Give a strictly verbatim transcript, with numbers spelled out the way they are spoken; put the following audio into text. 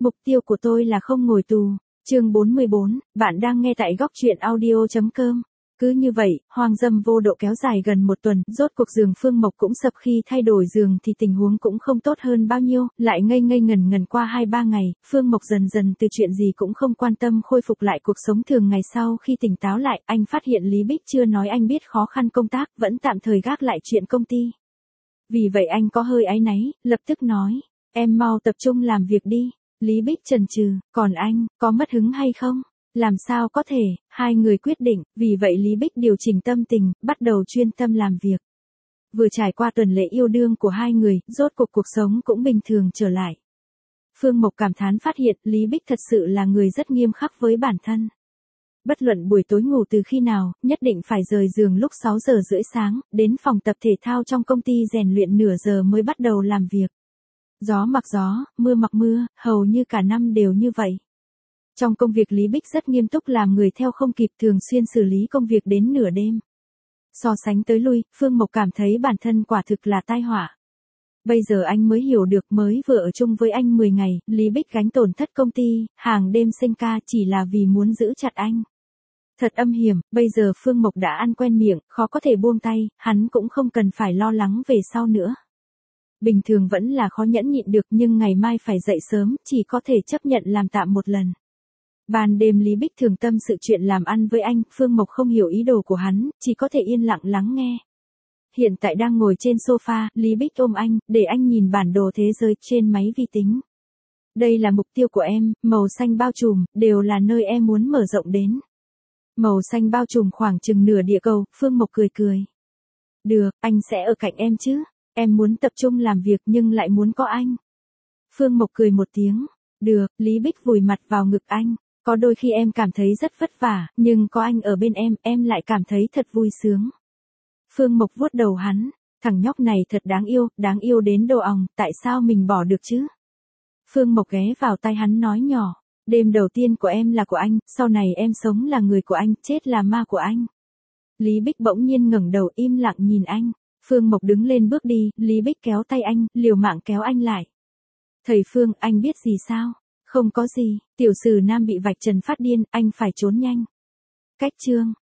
Mục tiêu của tôi là không ngồi tù. Chương bốn mươi bốn, bạn đang nghe tại góc truyện audio chấm com. Cứ như vậy, hoang dâm vô độ kéo dài gần một tuần, rốt cuộc giường Phương Mộc cũng sập. Khi thay đổi giường thì tình huống cũng không tốt hơn bao nhiêu, lại ngây ngây ngần ngần qua hai ba ngày, Phương Mộc dần dần từ chuyện gì cũng không quan tâm khôi phục lại cuộc sống thường ngày. Sau khi tỉnh táo lại, anh phát hiện Lý Bích chưa nói anh biết khó khăn công tác, vẫn tạm thời gác lại chuyện công ty. Vì vậy anh có hơi áy náy, lập tức nói, em mau tập trung làm việc đi. Lý Bích chần chừ, còn anh, có mất hứng hay không? Làm sao có thể, hai người quyết định, vì vậy Lý Bích điều chỉnh tâm tình, bắt đầu chuyên tâm làm việc. Vừa trải qua tuần lễ yêu đương của hai người, rốt cuộc cuộc sống cũng bình thường trở lại. Phương Mộc cảm thán phát hiện Lý Bích thật sự là người rất nghiêm khắc với bản thân. Bất luận buổi tối ngủ từ khi nào, nhất định phải rời giường lúc sáu giờ rưỡi sáng, đến phòng tập thể thao trong công ty rèn luyện nửa giờ mới bắt đầu làm việc. Gió mặc gió, mưa mặc mưa, hầu như cả năm đều như vậy. Trong công việc Lý Bích rất nghiêm túc, làm người theo không kịp, thường xuyên xử lý công việc đến nửa đêm. So sánh tới lui, Phương Mộc cảm thấy bản thân quả thực là tai họa. Bây giờ anh mới hiểu được, mới vừa ở chung với anh mười ngày, Lý Bích gánh tổn thất công ty, hàng đêm sinh ca chỉ là vì muốn giữ chặt anh. Thật âm hiểm, bây giờ Phương Mộc đã ăn quen miệng, khó có thể buông tay, hắn cũng không cần phải lo lắng về sau nữa. Bình thường vẫn là khó nhẫn nhịn được, nhưng ngày mai phải dậy sớm, chỉ có thể chấp nhận làm tạm một lần. Ban đêm Lý Bích thường tâm sự chuyện làm ăn với anh, Phương Mộc không hiểu ý đồ của hắn, chỉ có thể yên lặng lắng nghe. Hiện tại đang ngồi trên sofa, Lý Bích ôm anh, để anh nhìn bản đồ thế giới trên máy vi tính. Đây là mục tiêu của em, màu xanh bao trùm, đều là nơi em muốn mở rộng đến. Màu xanh bao trùm khoảng chừng nửa địa cầu, Phương Mộc cười cười. Được, anh sẽ ở cạnh em chứ. Em muốn tập trung làm việc nhưng lại muốn có anh. Phương Mộc cười một tiếng. Được, Lý Bích vùi mặt vào ngực anh. Có đôi khi em cảm thấy rất vất vả, nhưng có anh ở bên em, em lại cảm thấy thật vui sướng. Phương Mộc vuốt đầu hắn. Thằng nhóc này thật đáng yêu, đáng yêu đến đồ òng, tại sao mình bỏ được chứ? Phương Mộc ghé vào tai hắn nói nhỏ. Đêm đầu tiên của em là của anh, sau này em sống là người của anh, chết là ma của anh. Lý Bích bỗng nhiên ngẩng đầu im lặng nhìn anh. Phương Mộc đứng lên bước đi, Lý Bích kéo tay anh, liều mạng kéo anh lại. Thầy Phương, anh biết gì sao? Không có gì, tiểu sử nam bị vạch trần phát điên, anh phải trốn nhanh. Cách chương.